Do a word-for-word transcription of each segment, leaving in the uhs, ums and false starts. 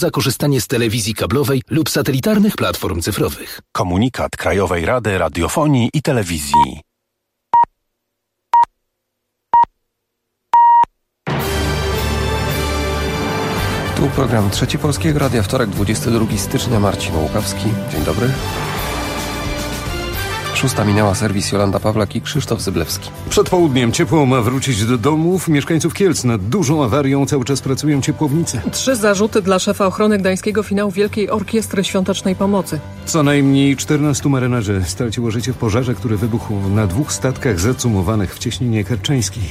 za korzystanie z telewizji kablowej lub satelitarnych platform cyfrowych. Komunikat Krajowej Rady Radiofonii i Telewizji. Tu program Trzeci Polskiego Radia, wtorek, dwudziestego drugiego stycznia, Marcin Łukawski. Dzień dobry. Szósta minęła, serwis Jolanda Pawlak i Krzysztof Zyblewski. Przed południem ciepło ma wrócić do domów. Mieszkańców Kielc nad dużą awarią cały czas pracują ciepłownice. Trzy zarzuty dla szefa ochrony gdańskiego finału Wielkiej Orkiestry Świątecznej Pomocy. Co najmniej czternastu marynarzy straciło życie w pożarze, który wybuchł na dwóch statkach zacumowanych w Cieśninie Kerczeńskiej.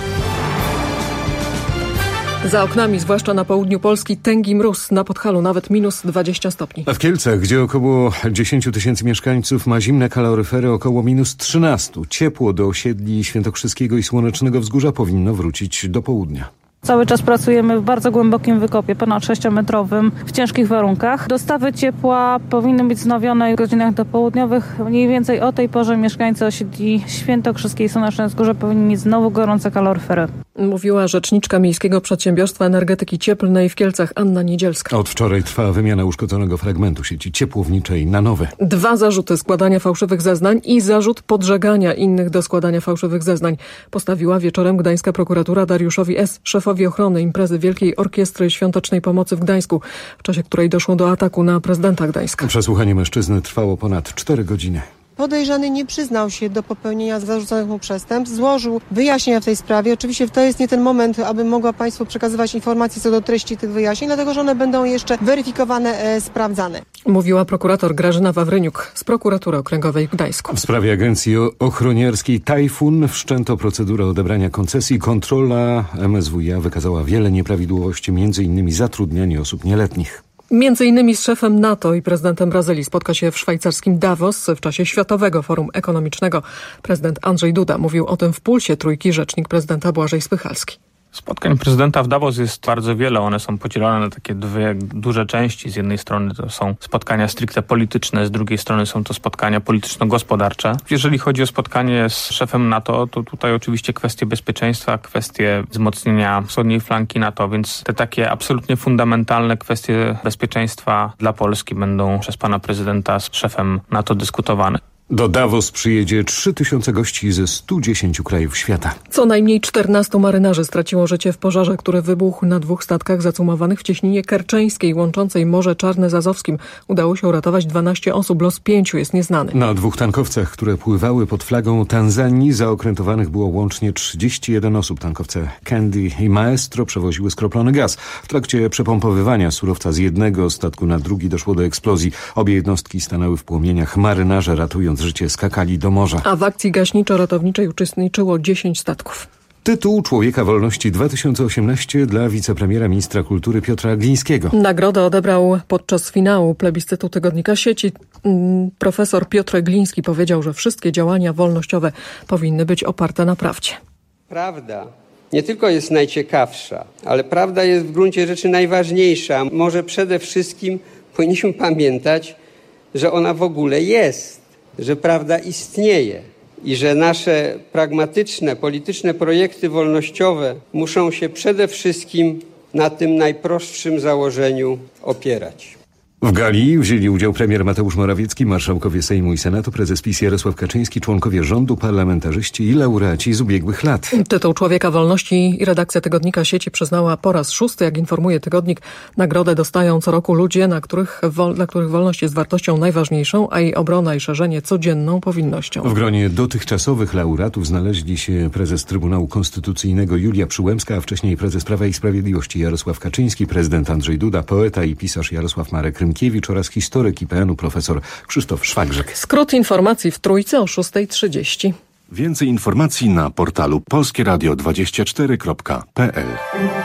Za oknami, zwłaszcza na południu Polski, tęgi mróz, na Podhalu nawet minus dwadzieścia stopni. A w Kielcach, gdzie około dziesięć tysięcy mieszkańców ma zimne kaloryfery, około minus trzynaście. Ciepło do osiedli Świętokrzyskiego i Słonecznego Wzgórza powinno wrócić do południa. Cały czas pracujemy w bardzo głębokim wykopie, ponad sześciometrowym, w ciężkich warunkach. Dostawy ciepła powinny być wznowione w godzinach dopołudniowych. Mniej więcej o tej porze mieszkańcy osiedli Świętokrzyskiej i Słonecznego Wzgórza powinni mieć znowu gorące kaloryfery. Mówiła rzeczniczka Miejskiego Przedsiębiorstwa Energetyki Cieplnej w Kielcach Anna Niedzielska. Od wczoraj trwa wymiana uszkodzonego fragmentu sieci ciepłowniczej na nowe. Dwa zarzuty składania fałszywych zeznań i zarzut podżegania innych do składania fałszywych zeznań postawiła wieczorem gdańska prokuratura Dariuszowi S., szefowi ochrony imprezy Wielkiej Orkiestry Świątecznej Pomocy w Gdańsku, w czasie której doszło do ataku na prezydenta Gdańska. Przesłuchanie mężczyzny trwało ponad cztery godziny. Podejrzany nie przyznał się do popełnienia zarzuconych mu przestępstw, złożył wyjaśnienia w tej sprawie. Oczywiście to jest nie ten moment, aby mogła Państwu przekazywać informacje co do treści tych wyjaśnień, dlatego że one będą jeszcze weryfikowane, e, sprawdzane. Mówiła prokurator Grażyna Wawryniuk z Prokuratury Okręgowej w Gdańsku. W sprawie agencji ochroniarskiej Tajfun wszczęto procedurę odebrania koncesji. Kontrola M S W iA wykazała wiele nieprawidłowości, między innymi zatrudnianie osób nieletnich. Między innymi z szefem NATO i prezydentem Brazylii spotka się w szwajcarskim Davos w czasie Światowego Forum Ekonomicznego. Prezydent Andrzej Duda mówił o tym w Pulsie Trójki rzecznik prezydenta Błażej Spychalski. Spotkań prezydenta w Davos jest bardzo wiele. One są podzielone na takie dwie duże części. Z jednej strony to są spotkania stricte polityczne, z drugiej strony są to spotkania polityczno-gospodarcze. Jeżeli chodzi o spotkanie z szefem NATO, to tutaj oczywiście kwestie bezpieczeństwa, kwestie wzmocnienia wschodniej flanki NATO, więc te takie absolutnie fundamentalne kwestie bezpieczeństwa dla Polski będą przez pana prezydenta z szefem NATO dyskutowane. Do Davos przyjedzie trzy tysiące gości ze stu dziesięciu krajów świata. Co najmniej czternastu marynarzy straciło życie w pożarze, który wybuchł na dwóch statkach zacumowanych w Cieśninie Kerczeńskiej, łączącej Morze Czarne z Azowskim. Udało się uratować dwanaście osób, los pięciu jest nieznany. Na dwóch tankowcach, które pływały pod flagą Tanzanii, zaokrętowanych było łącznie trzydzieści jeden osób. Tankowce Candy i Maestro przewoziły skroplony gaz. W trakcie przepompowywania surowca z jednego statku na drugi doszło do eksplozji. Obie jednostki stanęły w płomieniach. Marynarze, ratując życie, skakali do morza. A w akcji gaśniczo-ratowniczej uczestniczyło dziesięć statków. Tytuł Człowieka Wolności dwa tysiące osiemnaście dla wicepremiera ministra kultury Piotra Glińskiego. Nagrodę odebrał podczas finału plebiscytu Tygodnika Sieci. Profesor Piotr Gliński powiedział, że wszystkie działania wolnościowe powinny być oparte na prawdzie. Prawda nie tylko jest najciekawsza, ale prawda jest w gruncie rzeczy najważniejsza. Może przede wszystkim powinniśmy pamiętać, że ona w ogóle jest, że prawda istnieje i że nasze pragmatyczne, polityczne projekty wolnościowe muszą się przede wszystkim na tym najprostszym założeniu opierać. W gali wzięli udział premier Mateusz Morawiecki, marszałkowie Sejmu i Senatu, prezes PiS Jarosław Kaczyński, członkowie rządu, parlamentarzyści i laureaci z ubiegłych lat. Tytuł Człowieka Wolności i redakcja Tygodnika Sieci przyznała po raz szósty, jak informuje Tygodnik. Nagrodę dostają co roku ludzie, na których, wol, dla których wolność jest wartością najważniejszą, a jej obrona i szerzenie codzienną powinnością. W gronie dotychczasowych laureatów znaleźli się prezes Trybunału Konstytucyjnego Julia Przyłębska, a wcześniej prezes Prawa i Sprawiedliwości Jarosław Kaczyński, prezydent Andrzej Duda, poeta i pisarz Jarosław Marek Rymkiewicz oraz historyk I P N u profesor Krzysztof Szwagrzyk. Skrót informacji w Trójce o szósta trzydzieści. Więcej informacji na portalu polskie radio dwadzieścia cztery kropka p l.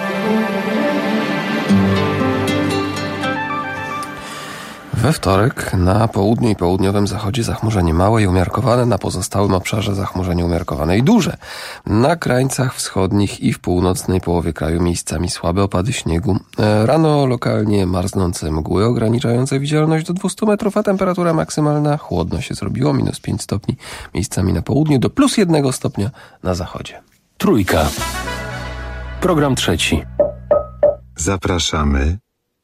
We wtorek na południu i południowym zachodzie zachmurzenie małe i umiarkowane, na pozostałym obszarze zachmurzenie umiarkowane i duże. Na krańcach wschodnich i w północnej połowie kraju miejscami słabe opady śniegu. Rano lokalnie marznące mgły ograniczające widzialność do dwustu metrów, a temperatura maksymalna chłodno się zrobiło, minus pięć stopni miejscami na południu do plus jednego stopnia na zachodzie. Trójka. Program trzeci. Zapraszamy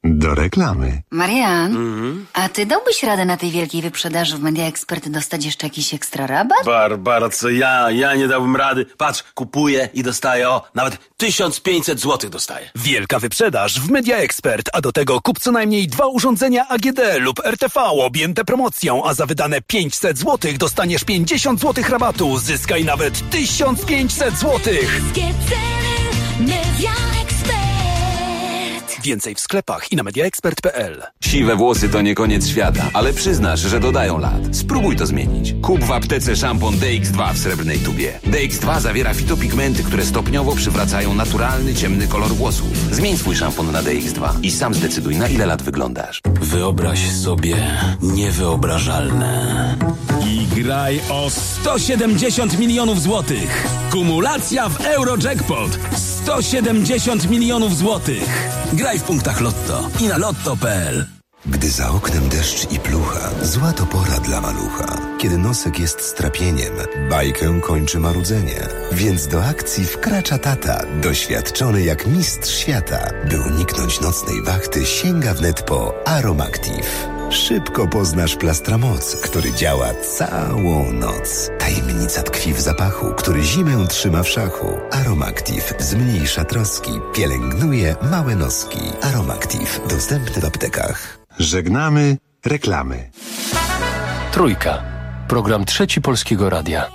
Do reklamy. Marian, Mhm. a ty dałbyś radę na tej wielkiej wyprzedaży w Media Expert dostać jeszcze jakiś ekstra rabat? Barbara, co ja? Ja nie dałbym rady. Patrz, kupuję i dostaję, o, nawet tysiąc pięćset złotych dostaję. Wielka wyprzedaż w Media Expert, a do tego kup co najmniej dwa urządzenia A G D lub R T V objęte promocją, a za wydane pięćset złotych dostaniesz pięćdziesiąt złotych rabatu. Zyskaj nawet tysiąc pięćset złotych. Media Expert. Więcej w sklepach i na mediaexpert kropka p l. Siwe włosy to nie koniec świata, ale przyznasz, że dodają lat. Spróbuj to zmienić. Kup w aptece szampon D X dwa w srebrnej tubie. D X dwa zawiera fitopigmenty, które stopniowo przywracają naturalny, ciemny kolor włosów. Zmień swój szampon na D X dwa i sam zdecyduj, na ile lat wyglądasz. Wyobraź sobie niewyobrażalne. I graj o sto siedemdziesiąt milionów złotych. Kumulacja w Eurojackpot. sto siedemdziesiąt milionów złotych. Graj w punktach Lotto i na lotto kropka p l. Gdy za oknem deszcz i plucha, zła to pora dla malucha. Kiedy nosek jest strapieniem, bajkę kończy marudzenie. Więc do akcji wkracza tata, doświadczony jak mistrz świata. By uniknąć nocnej wachty, sięga wnet po Aromactive. Szybko poznasz Plastramoc, który działa całą noc. Tajemnica tkwi w zapachu, który zimę trzyma w szachu. Aromactive zmniejsza troski, pielęgnuje małe noski. Aromactive dostępny w aptekach. Żegnamy reklamy. Trójka. Program Trzeci Polskiego Radia.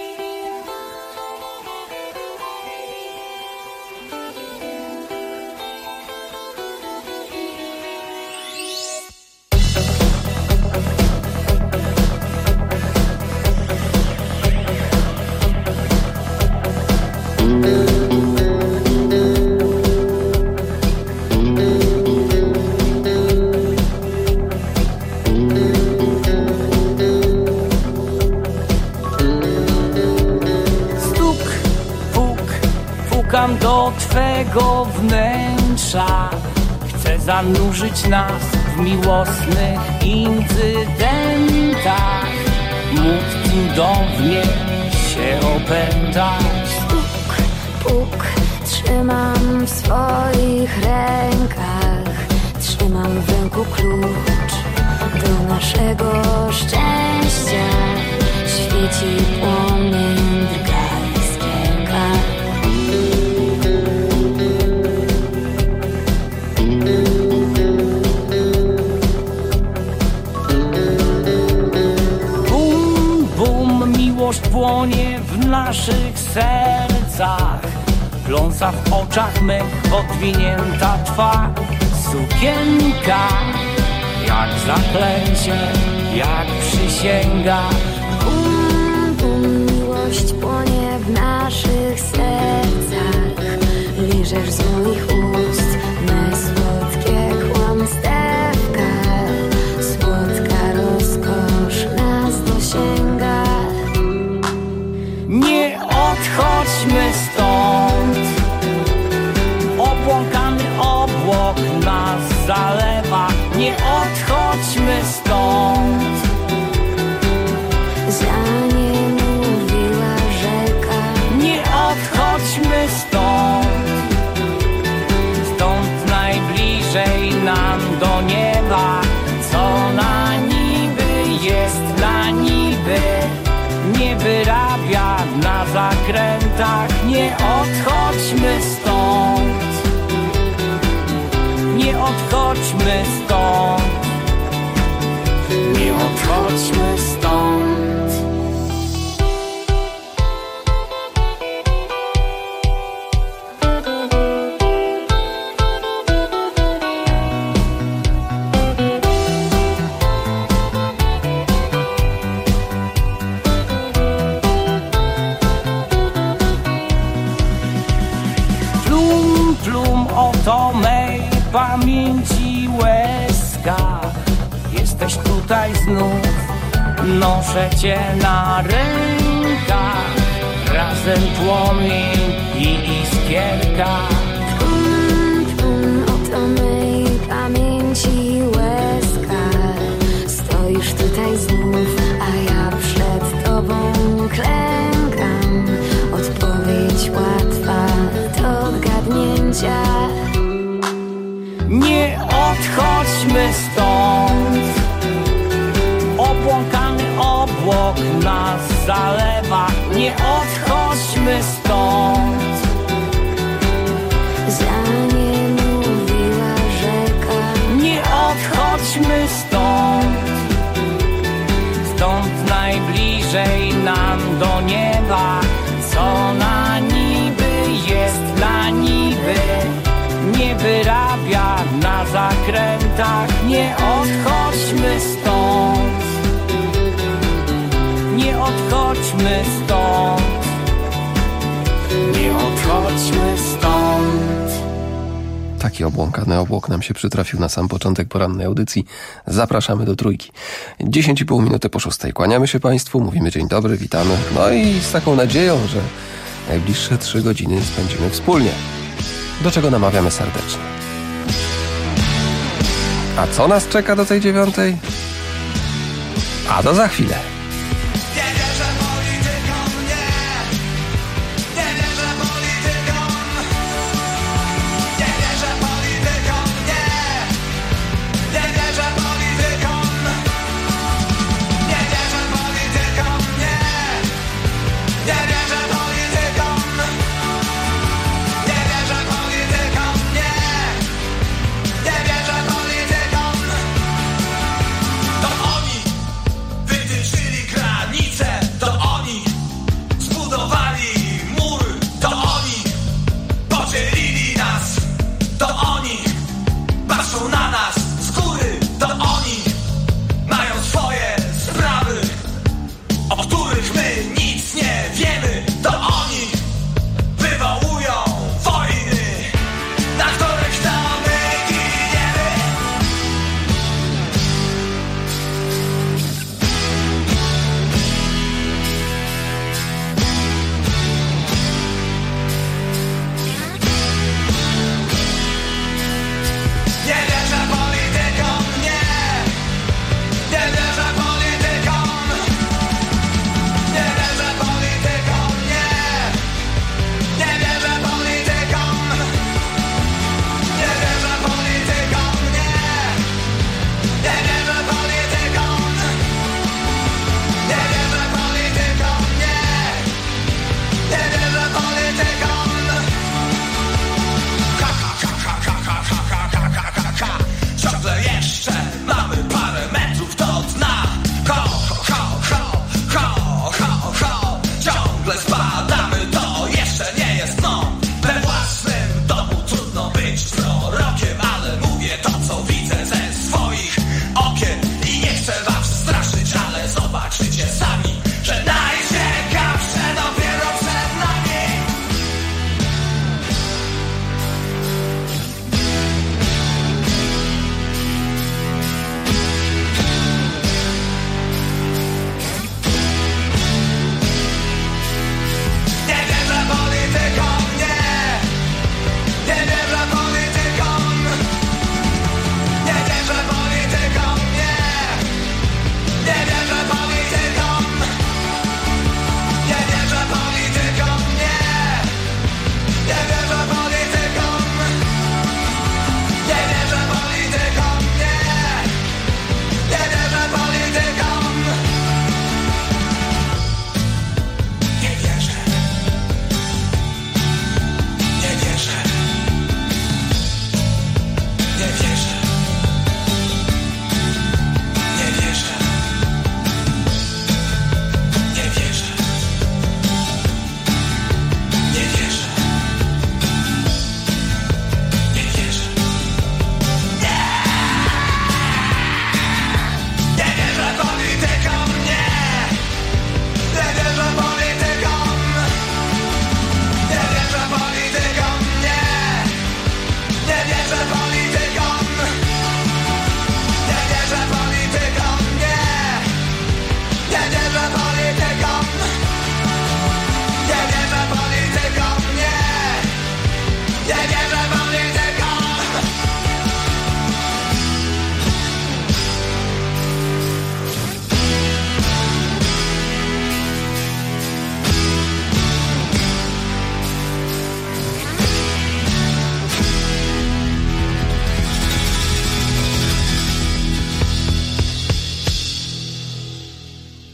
Pukam do twego wnętrza. Chcę zanurzyć nas w miłosnych incydentach. Móc cudownie się opętać. Puk, puk, trzymam w swoich rękach. Trzymam w ręku klucz do naszego szczęścia. Świeci płomień, drga iskierka. Bum, bum, miłość płonie w naszych sercach. Pląsa w oczach mych, podwinięta twa sukienka. Jak zaklęcie, jak przysięga. Bum, bum, miłość płonie w naszych sercach. Liżesz z moich ust me słodkie kłamstewka. Słodka rozkosz nas dosięga. Nie odchodźmy stąd. Obłąkany obłok nas zalewa. Nie odchodźmy stąd. Za nie mówiła rzeka. Nie odchodźmy stąd. Stąd najbliżej nam do nieba. Co na niby jest na niby. Nie wyrabia na zakrętach. Nie odchodźmy stąd. Nie odchodźmy stąd. Nie odchodźmy stąd. Plum, plum, oto mej pamięci łezka. Jesteś tutaj znów, noszę cię na rękach. Razem płomień i iskierka. Tum, tum, oto mej pamięci łezka. Stoisz tutaj znów, a ja przed tobą klękam. Odpowiedź łatwa do odgadnięcia. Nie odchodźmy odchodźmy stąd. Obłąkany obłok nas zalewa, nie odchodźmy stąd. Zanim mówiła rzeka, nie odchodźmy stąd. Stąd najbliżej nam do nieba, co na niby jest na niby. Nie wyrabia na zakrętach, nie odchodźmy stąd. Nie odchodźmy stąd. Nie odchodźmy stąd. Taki obłąkany obłok nam się przytrafił na sam początek porannej audycji. Zapraszamy do trójki. dziesięć i pół minuty po szóstej. Kłaniamy się Państwu, mówimy dzień dobry, witamy. No i z taką nadzieją, że najbliższe trzy godziny spędzimy wspólnie. Do czego namawiamy serdecznie. A co nas czeka do tej dziewiątej? A to za chwilę. Wytyczyli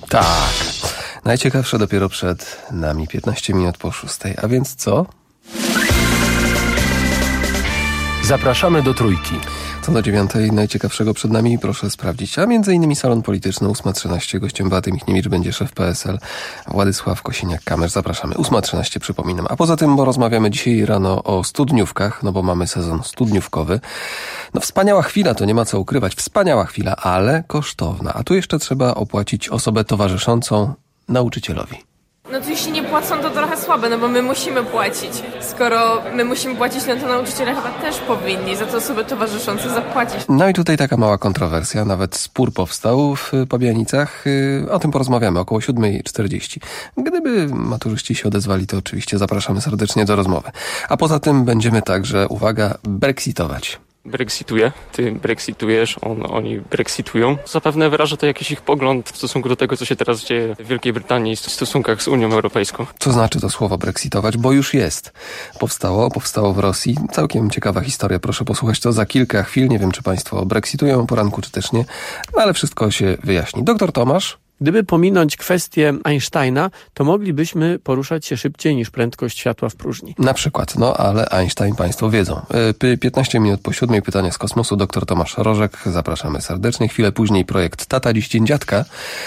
Tak. Najciekawsze dopiero przed nami, piętnaście minut po szóstej. A więc co? Zapraszamy do Trójki. Co do dziewiątej najciekawszego przed nami proszę sprawdzić. A między innymi salon polityczny ósma trzynaście. Gościem Beaty Michniewicz będzie szef P S L Władysław Kosiniak-Kamysz. Zapraszamy. ósma trzynaście przypominam. A poza tym, bo rozmawiamy dzisiaj rano o studniówkach, no bo mamy sezon studniówkowy. No wspaniała chwila, to nie ma co ukrywać. Wspaniała chwila, ale kosztowna. A tu jeszcze trzeba opłacić osobę towarzyszącą nauczycielowi. No to jeśli nie płacą, to trochę słabe, no bo my musimy płacić. Skoro my musimy płacić, no to nauczyciele chyba też powinni za te osoby towarzyszące zapłacić. No i tutaj taka mała kontrowersja, nawet spór powstał w Pabianicach. O tym porozmawiamy około siódma czterdzieści. Gdyby maturzyści się odezwali, to oczywiście zapraszamy serdecznie do rozmowy. A poza tym będziemy także, uwaga, brexitować. Brexituje, ty brexitujesz, on, oni brexitują. Zapewne wyraża to jakiś ich pogląd w stosunku do tego, co się teraz dzieje w Wielkiej Brytanii w stosunkach z Unią Europejską. Co znaczy to słowo brexitować? Bo już jest. Powstało, powstało w Rosji. Całkiem ciekawa historia, proszę posłuchać to za kilka chwil. Nie wiem, czy państwo brexitują o poranku, czy też nie, no ale wszystko się wyjaśni. Doktor Tomasz. Gdyby pominąć kwestię Einsteina, to moglibyśmy poruszać się szybciej niż prędkość światła w próżni. Na przykład, no ale Einstein państwo wiedzą. piętnaście minut po siódmej, pytanie z kosmosu. Doktor Tomasz Rożek, zapraszamy serdecznie. Chwilę później projekt Tata, dziś Dzień Dziadka.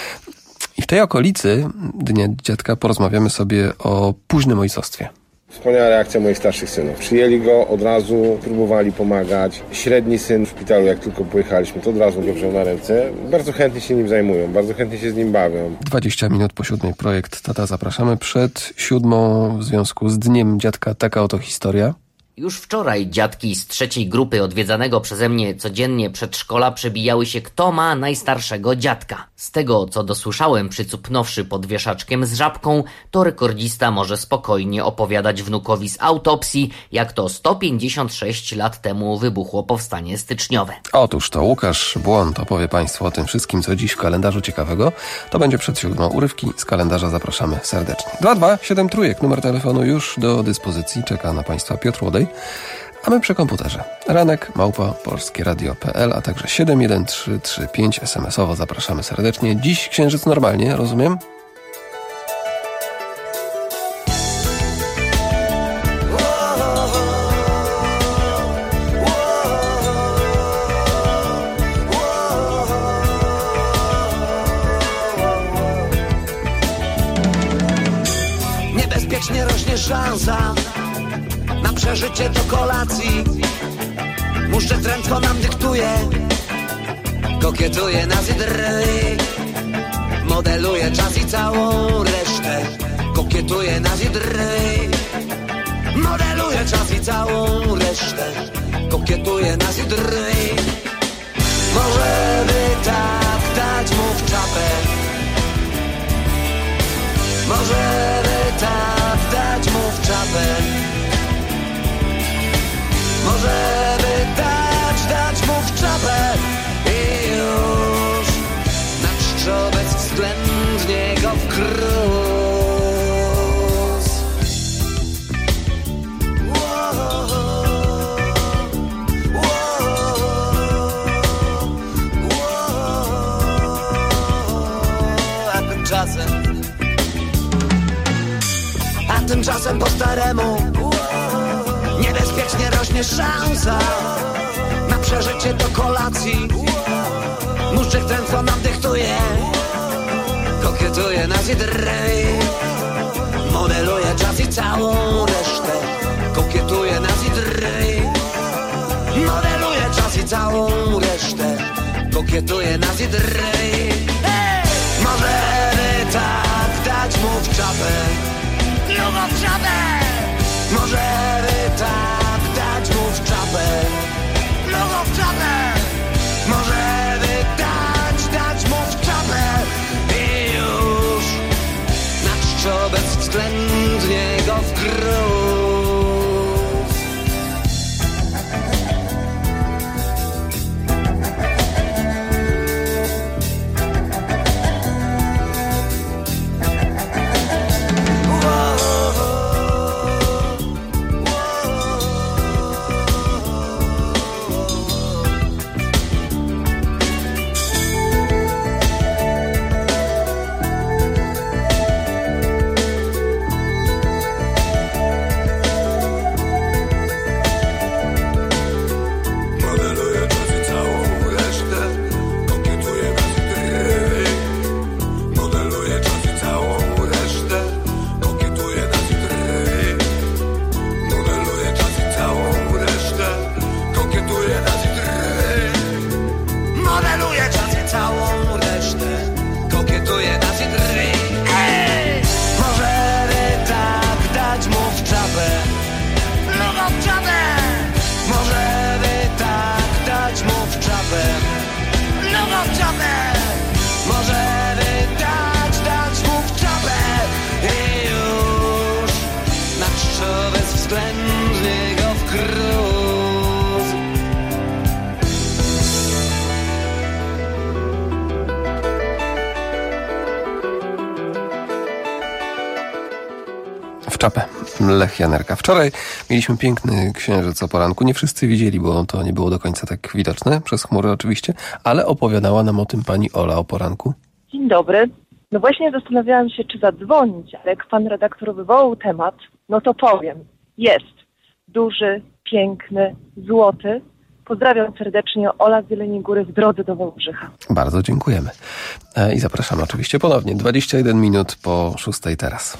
I w tej okolicy Dnia Dziadka porozmawiamy sobie o późnym ojcostwie. Wspaniała reakcja moich starszych synów. Przyjęli go od razu, próbowali pomagać. Średni syn w szpitalu, jak tylko pojechaliśmy, to od razu go wziął na ręce. Bardzo chętnie się nim zajmują, bardzo chętnie się z nim bawią. dwadzieścia minut po siódmej, projekt Tata, zapraszamy. Przed siódmą, w związku z Dniem Dziadka, taka oto historia. Już wczoraj dziadki z trzeciej grupy odwiedzanego przeze mnie codziennie przedszkola przebijały się, kto ma najstarszego dziadka. Z tego, co dosłyszałem, przycupnąwszy pod wieszaczkiem z żabką, to rekordzista może spokojnie opowiadać wnukowi z autopsji, jak to sto pięćdziesiąt sześć lat temu wybuchło powstanie styczniowe. Otóż to Łukasz Błąd opowie państwu o tym wszystkim, co dziś w kalendarzu ciekawego. To będzie przed siódmą. Urywki z kalendarza zapraszamy serdecznie. dwa dwa siedem trójek, numer telefonu już do dyspozycji. Czeka na państwa Piotr Łodej. A my przy komputerze. Ranek, małpa, polskie radio kropka p l, a także siedem jeden trzy trzy pięć es em esowo zapraszamy serdecznie. Dziś księżyc normalnie, rozumiem? Niebezpiecznie rośnie szansa na przeżycie do kolacji. Muszczek prędko nam dyktuje, kokietuje nas i drwi. Modeluje czas i całą resztę, kokietuje nas i drwi. Modeluje czas i całą resztę, kokietuje nas i drwi. Może by tak dać mu w czapę, może by tak dać mu w czapę. Może by dać, dać mu w czapę i już na czczo bezwzględnie go wkrus. A tymczasem, a tymczasem po staremu niebezpiecznie rośnie szansa na przeżycie do kolacji. Muszczek tętwo nam dyktuje, kokietuje nas i drwi. Modeluje czas i całą resztę, kokietuje nas i drwi. Modeluje czas i całą resztę, kokietuje nas i drwi. Hey! Może by tak dać mu w czapę, drugą w czapę. Może by tak dać mu w czapę, drugą w czapę. Może by dać, dać mu w czapę i już na czczo bezwzględnie go wkrus. w czapę. Możemy dać, dać mu w czapę i już na czczo bezwzględny go wkrótce. W czapę. Lech Janerka. Wczoraj mieliśmy piękny księżyc o poranku. Nie wszyscy widzieli, bo to nie było do końca tak widoczne, przez chmury oczywiście, ale opowiadała nam o tym pani Ola o poranku. Dzień dobry. No właśnie zastanawiałam się, czy zadzwonić, ale jak pan redaktor wywołał temat, no to powiem. Jest. Duży, piękny, złoty. Pozdrawiam serdecznie, Ola z Jeleniej Góry w drodze do Wałbrzycha. Bardzo dziękujemy. I zapraszamy oczywiście ponownie. dwadzieścia jeden minut po szóstej teraz.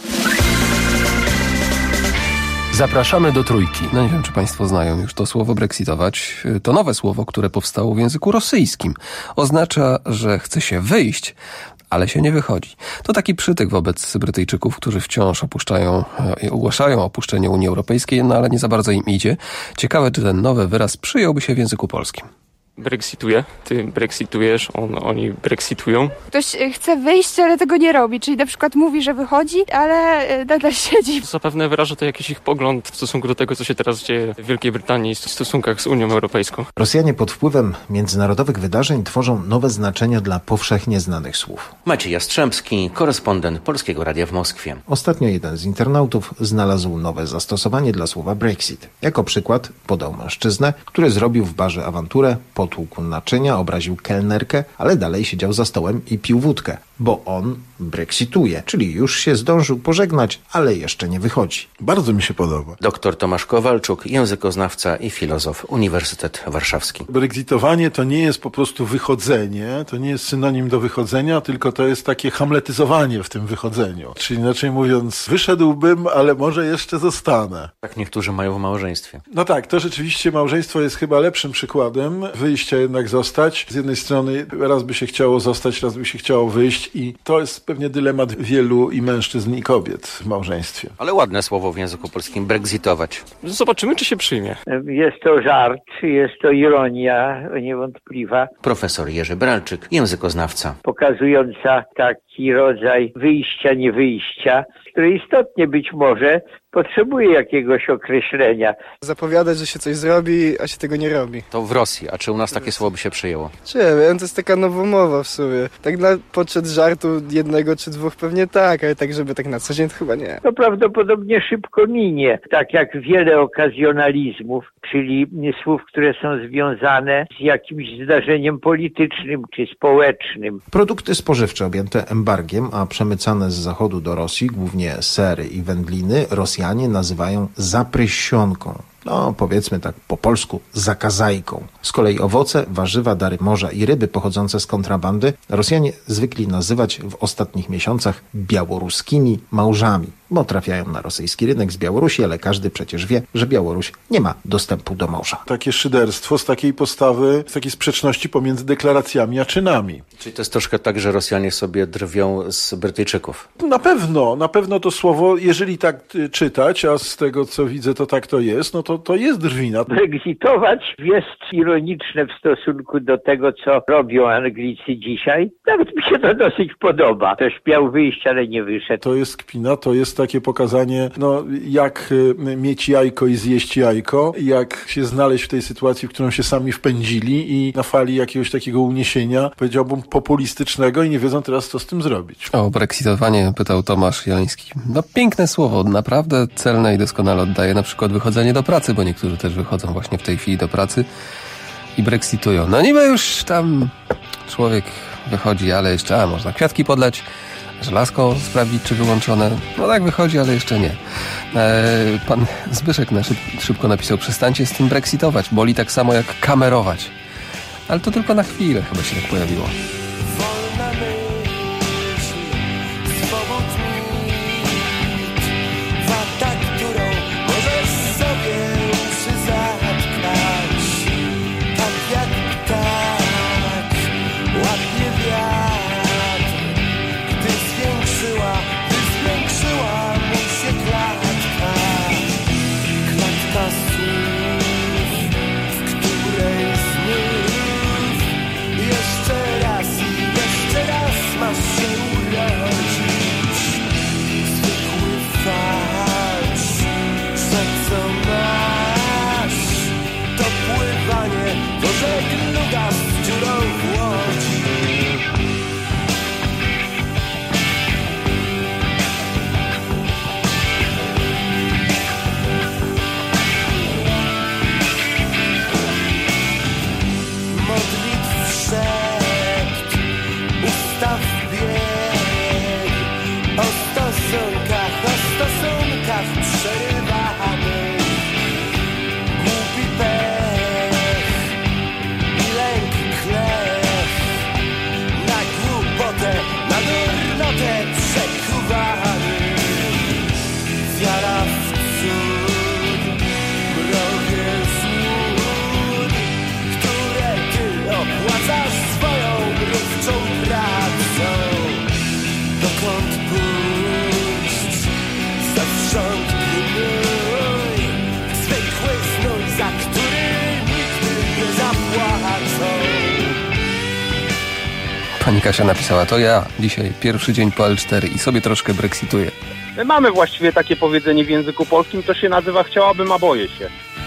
Zapraszamy do Trójki. No nie wiem, czy państwo znają już to słowo brexitować. To nowe słowo, które powstało w języku rosyjskim. Oznacza, że chce się wyjść, ale się nie wychodzi. To taki przytyk wobec Brytyjczyków, którzy wciąż opuszczają i ogłaszają opuszczenie Unii Europejskiej, no ale nie za bardzo im idzie. Ciekawe, czy ten nowy wyraz przyjąłby się w języku polskim. Brexituje, ty brexitujesz, on, oni brexitują. Ktoś chce wyjść, ale tego nie robi, czyli na przykład mówi, że wychodzi, ale nadal siedzi. Zapewne wyraża to jakiś ich pogląd w stosunku do tego, co się teraz dzieje w Wielkiej Brytanii w stosunkach z Unią Europejską. Rosjanie pod wpływem międzynarodowych wydarzeń tworzą nowe znaczenia dla powszechnie znanych słów. Maciej Jastrzębski, korespondent Polskiego Radia w Moskwie. Ostatnio jeden z internautów znalazł nowe zastosowanie dla słowa Brexit. Jako przykład podał mężczyznę, który zrobił w barze awanturę, potłukł naczynia, obraził kelnerkę, ale dalej siedział za stołem i pił wódkę, bo on brexituje, czyli już się zdążył pożegnać, ale jeszcze nie wychodzi. Bardzo mi się podoba. Doktor Tomasz Kowalczuk, językoznawca i filozof, Uniwersytet Warszawski. Brexitowanie to nie jest po prostu wychodzenie, to nie jest synonim do wychodzenia, tylko to jest takie hamletyzowanie w tym wychodzeniu. Czyli inaczej mówiąc, wyszedłbym, ale może jeszcze zostanę. Tak niektórzy mają w małżeństwie. No tak, to rzeczywiście małżeństwo jest chyba lepszym przykładem wyjścia jednak zostać. Z jednej strony raz by się chciało zostać, raz by się chciało wyjść i to jest pewnie dylemat wielu i mężczyzn i kobiet w małżeństwie. Ale ładne słowo w języku polskim, brexitować. Zobaczymy, czy się przyjmie. Jest to żart, jest to ironia niewątpliwa. Profesor Jerzy Bralczyk, językoznawca. Pokazująca taki rodzaj wyjścia, nie wyjścia, który istotnie być może potrzebuje jakiegoś określenia. Zapowiadać, że się coś zrobi, a się tego nie robi. To w Rosji, a czy u nas takie słowo by się przyjęło? Czy wiem, to jest taka nowomowa w sumie. Tak na poczet żartu jednego czy dwóch pewnie tak, ale tak, żeby tak na co dzień to chyba nie. To prawdopodobnie szybko minie. Tak jak wiele okazjonalizmów, czyli słów, które są związane z jakimś zdarzeniem politycznym czy społecznym. Produkty spożywcze objęte embargiem, a przemycane z zachodu do Rosji, głównie sery i wędliny, Rosjanie nazywają zaprysionką. No, powiedzmy tak po polsku, zakazajką. Z kolei owoce, warzywa, dary morza i ryby pochodzące z kontrabandy Rosjanie zwykli nazywać w ostatnich miesiącach białoruskimi małżami, bo trafiają na rosyjski rynek z Białorusi, ale każdy przecież wie, że Białoruś nie ma dostępu do morza. Takie szyderstwo z takiej postawy, z takiej sprzeczności pomiędzy deklaracjami a czynami. Czyli to jest troszkę tak, że Rosjanie sobie drwią z Brytyjczyków. Na pewno, na pewno to słowo, jeżeli tak czytać, a z tego co widzę to tak to jest, no to To, to jest drwina. Brexitować jest ironiczne w stosunku do tego, co robią Anglicy dzisiaj. Nawet mi się to dosyć podoba. Ktoś miał wyjść, ale nie wyszedł. To jest kpina, to jest takie pokazanie, no jak mieć jajko i zjeść jajko, jak się znaleźć w tej sytuacji, w którą się sami wpędzili i na fali jakiegoś takiego uniesienia, powiedziałbym populistycznego i nie wiedzą teraz, co z tym zrobić. O brexitowanie pytał Tomasz Jeleński. No piękne słowo, naprawdę celne i doskonale oddaje na przykład wychodzenie do pracy, bo niektórzy też wychodzą właśnie w tej chwili do pracy i brexitują. No niby już tam człowiek wychodzi, ale jeszcze, a można kwiatki podlać, żelazko sprawdzić, czy wyłączone. No tak wychodzi, ale jeszcze nie. E, pan Zbyszek na szyb, szybko napisał, przestańcie z tym brexitować, boli tak samo jak kamerować. Ale to tylko na chwilę chyba się tak pojawiło. Jeszcze raz Pani Kasia napisała, to ja dzisiaj pierwszy dzień po L cztery i sobie troszkę brexituję. Mamy właściwie takie powiedzenie w języku polskim, to się nazywa chciałabym, a boję się.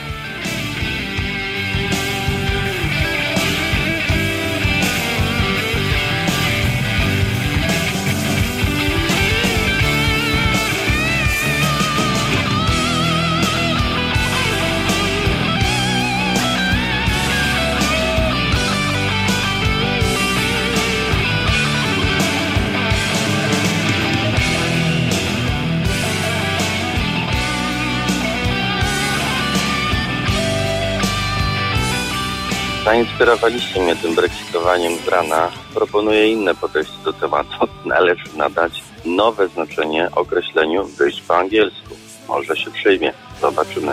Zainspirowaliście mnie tym brexitowaniem z rana. Proponuję inne podejście do tematu. Należy nadać nowe znaczenie określeniu wyjść po angielsku. Może się przyjmie. Zobaczymy.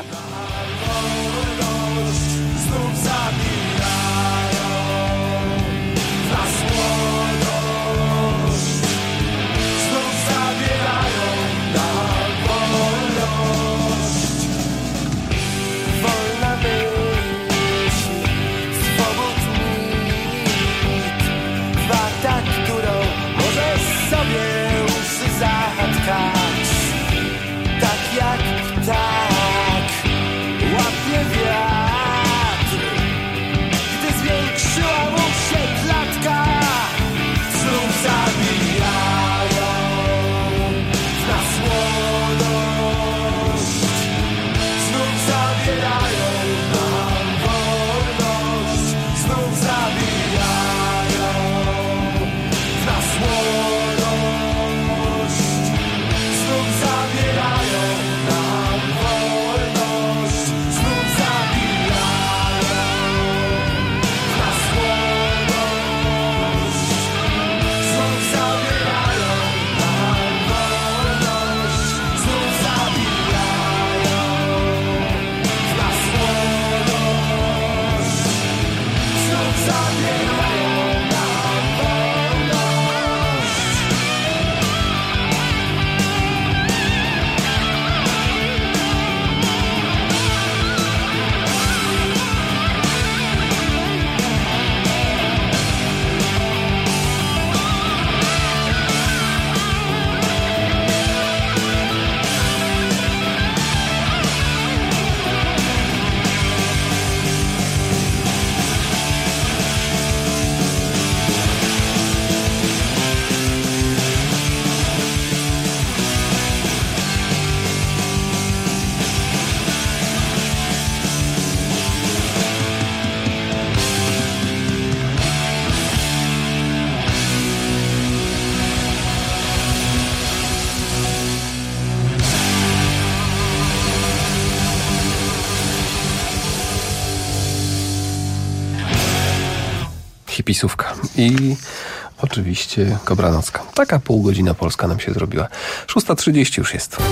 Hipisówka i oczywiście Kobranocka. Taka półgodzina polska nam się zrobiła. szósta trzydzieści już jest.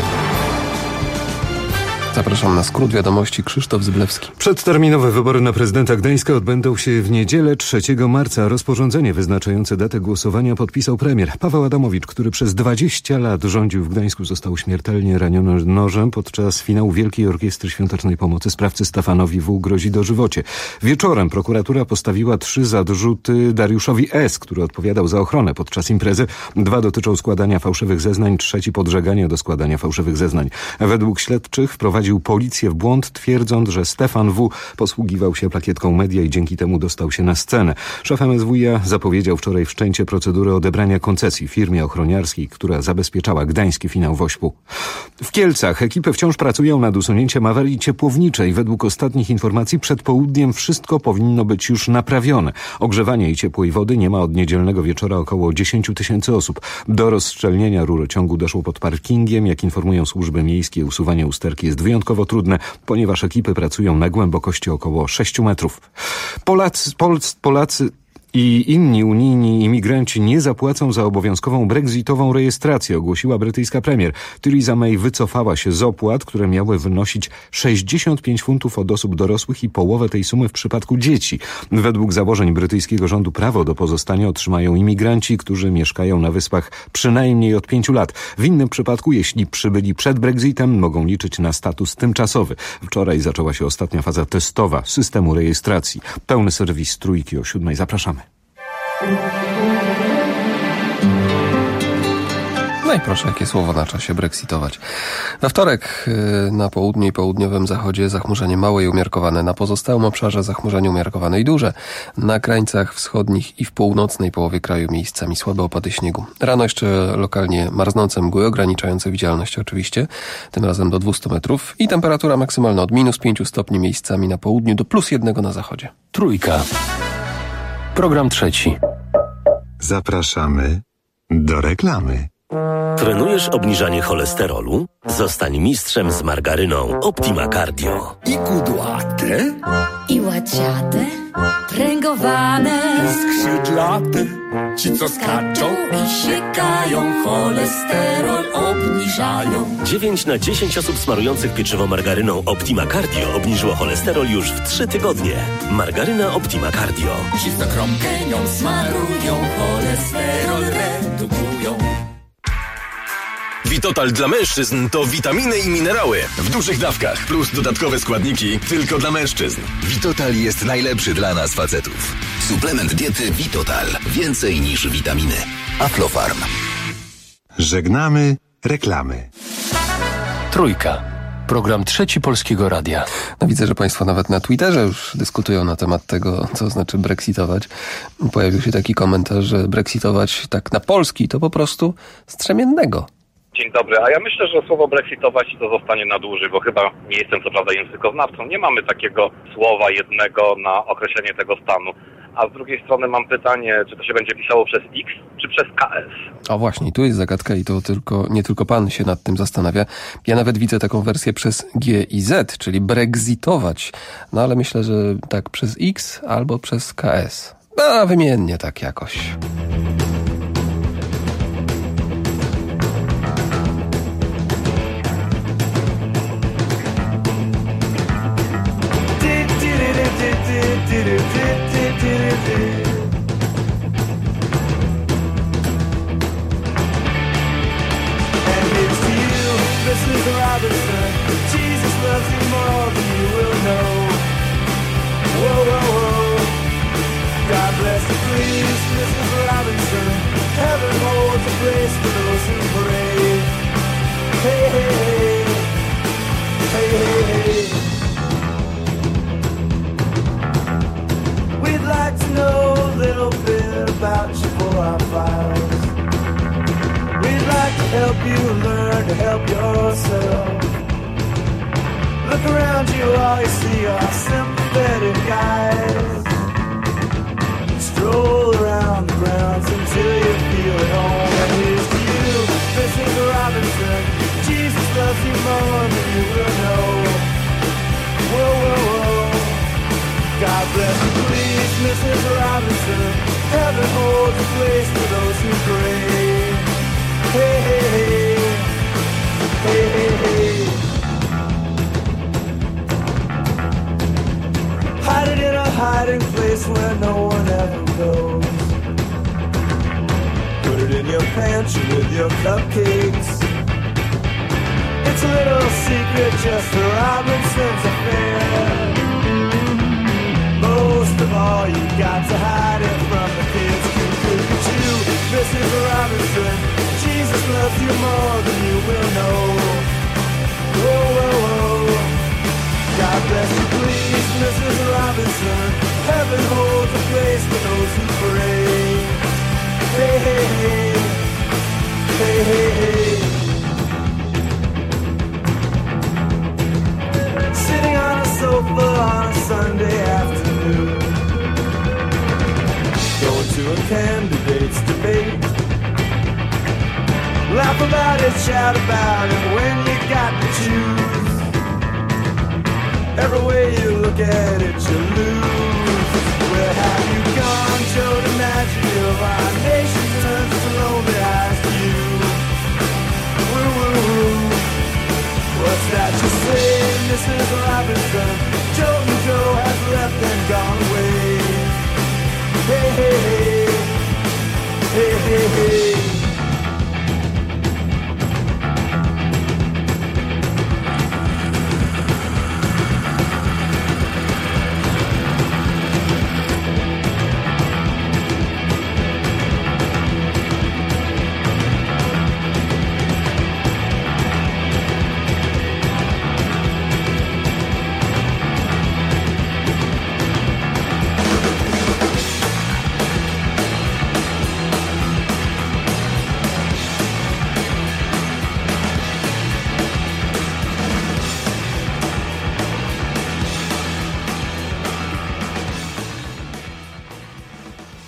Zapraszam na skrót wiadomości. Krzysztof Zyblewski. Przedterminowe wybory na prezydenta Gdańska odbędą się w niedzielę trzeciego marca. Rozporządzenie wyznaczające datę głosowania podpisał premier. Paweł Adamowicz, który przez dwadzieścia lat rządził w Gdańsku, został śmiertelnie raniony nożem podczas finału Wielkiej Orkiestry Świątecznej Pomocy. Sprawcy Stefanowi W. grozi dożywocie. Wieczorem prokuratura postawiła trzy zarzuty Dariuszowi S., który odpowiadał za ochronę podczas imprezy. Dwa dotyczą składania fałszywych zeznań, trzeci podżegania do składania fałszywych zeznań. Według śledczych wprowadził policję w błąd, twierdząc, że Stefan W. posługiwał się plakietką media i dzięki temu dostał się na scenę. Szef M S W iA zapowiedział wczoraj wszczęcie procedury odebrania koncesji firmie ochroniarskiej, która zabezpieczała gdański finał Wośpu. W Kielcach ekipy wciąż pracują nad usunięciem awarii ciepłowniczej. Według ostatnich informacji przed południem wszystko powinno być już naprawione. Ogrzewania i ciepłej wody nie ma od niedzielnego wieczora około dziesięć tysięcy osób. Do rozszczelnienia rurociągu doszło pod parkingiem. Jak informują służby miejskie, usuwanie usterki jest wyjątkowo trudne, ponieważ ekipy pracują na głębokości około sześciu metrów. Polacy, Polacy, Polacy i inni unijni imigranci nie zapłacą za obowiązkową brexitową rejestrację, ogłosiła brytyjska premier. Theresa May wycofała się z opłat, które miały wynosić sześćdziesiąt pięć funtów od osób dorosłych i połowę tej sumy w przypadku dzieci. Według założeń brytyjskiego rządu prawo do pozostania otrzymają imigranci, którzy mieszkają na wyspach przynajmniej od pięciu lat. W innym przypadku, jeśli przybyli przed Brexitem, mogą liczyć na status tymczasowy. Wczoraj zaczęła się ostatnia faza testowa systemu rejestracji. Pełny serwis Trójki o siódmej. Zapraszamy. No i proszę, jakie słowo na czasie brexitować. We wtorek na południu i południowym zachodzie zachmurzenie małe i umiarkowane. Na pozostałym obszarze zachmurzenie umiarkowane i duże. Na krańcach wschodnich i w północnej połowie kraju miejscami słabe opady śniegu. Rano jeszcze lokalnie marznące mgły, ograniczające widzialność oczywiście, tym razem do dwieście metrów. I temperatura maksymalna od minus pięć stopni miejscami na południu do plus jednego na zachodzie. Trójka. Program trzeci. Zapraszamy do reklamy. Trenujesz obniżanie cholesterolu? Zostań mistrzem z margaryną Optima Cardio. I kudłate, i łaciate, pręgowane, skrzydlate, ci co skaczą i siekają, cholesterol obniżają. dziewięć na dziesięć osób smarujących pieczywo margaryną Optima Cardio obniżyło cholesterol już w trzy tygodnie. Margaryna Optima Cardio. Ci co kromkę nią smarują, cholesterol redukują. Vitotal dla mężczyzn to witaminy i minerały w dużych dawkach, plus dodatkowe składniki tylko dla mężczyzn. Vitotal jest najlepszy dla nas facetów. Suplement diety Vitotal. Więcej niż witaminy. Aflofarm. Żegnamy reklamy. Trójka. Program trzeci Polskiego Radia. No widzę, że Państwo nawet na Twitterze już dyskutują na temat tego, co znaczy brexitować. Pojawił się taki komentarz, że brexitować tak na polski to po prostu strzemiennego. Dzień dobry, a ja myślę, że słowo brexitować to zostanie na dłużej, bo chyba nie jestem co prawda językoznawcą, nie mamy takiego słowa jednego na określenie tego stanu. A z drugiej strony mam pytanie, czy to się będzie pisało przez X, czy przez K S? O właśnie, tu jest zagadka i to tylko, nie tylko pan się nad tym zastanawia. Ja nawet widzę taką wersję przez G i Z, czyli brexitować. No ale myślę, że tak przez X albo przez K S. No, wymiennie tak jakoś. Missus Robinson, Jesus loves you more than you will know. Whoa, whoa, whoa. God bless you, please, Missus Robinson. Heaven holds a place for those who pray. Hey, hey, hey. Hey, hey, hey. We'd like to know a little bit about you for our files. We'd like to help you learn to help yourself. Look around you, all you see are sympathetic guys. Stroll around the grounds until you feel at home. And here's to you, Missus Robinson. Jesus loves you more than you will know. Whoa, whoa, whoa. God bless you, please, Missus Robinson. Heaven holds a place for those who pray. Hey, hey, hey, hey, hey, hey. Hide it in a hiding place where no one ever goes. Put it in your pantry with your cupcakes. It's a little secret just for Robinson's affair. Most of all, you got to hide it from the kids. Look at you, Missus Robinson. Jesus loves you more than you will know. Whoa, whoa, whoa. God bless you, please, Missus Robinson. Heaven holds a place for those who pray. Hey, hey, hey. Hey, hey, hey. Sitting on a sofa on a Sunday afternoon, going to a candidate's debate. Laugh about it, shout about it when you got to choose. Every way you look at it, you lose. Where have you gone, Joe DiMaggio? Our nation turns its lonely eyes to you. Woo, woo, woo. What's that you say, Missus Robinson? Joe and Joe has left and gone away. Hey, hey, hey. Hey, hey, hey.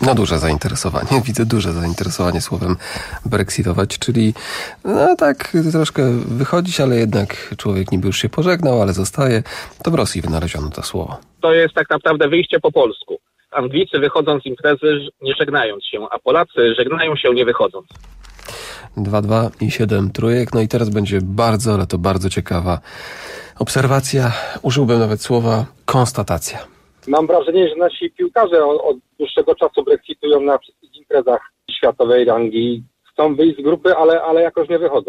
No duże zainteresowanie, widzę duże zainteresowanie słowem brexitować, czyli no tak troszkę wychodzić, ale jednak człowiek niby już się pożegnał, ale zostaje. To w Rosji wynaleziono to słowo. To jest tak naprawdę wyjście po polsku. Anglicy wychodzą z imprezy nie żegnając się, a Polacy żegnają się nie wychodząc. dwa dwa i siedem trójek. No i teraz będzie bardzo, ale to bardzo ciekawa obserwacja. Użyłbym nawet słowa konstatacja. Mam wrażenie, że nasi piłkarze od dłuższego czasu brexitują na wszystkich imprezach światowej rangi. Chcą wyjść z grupy, ale, ale jakoś nie wychodzą.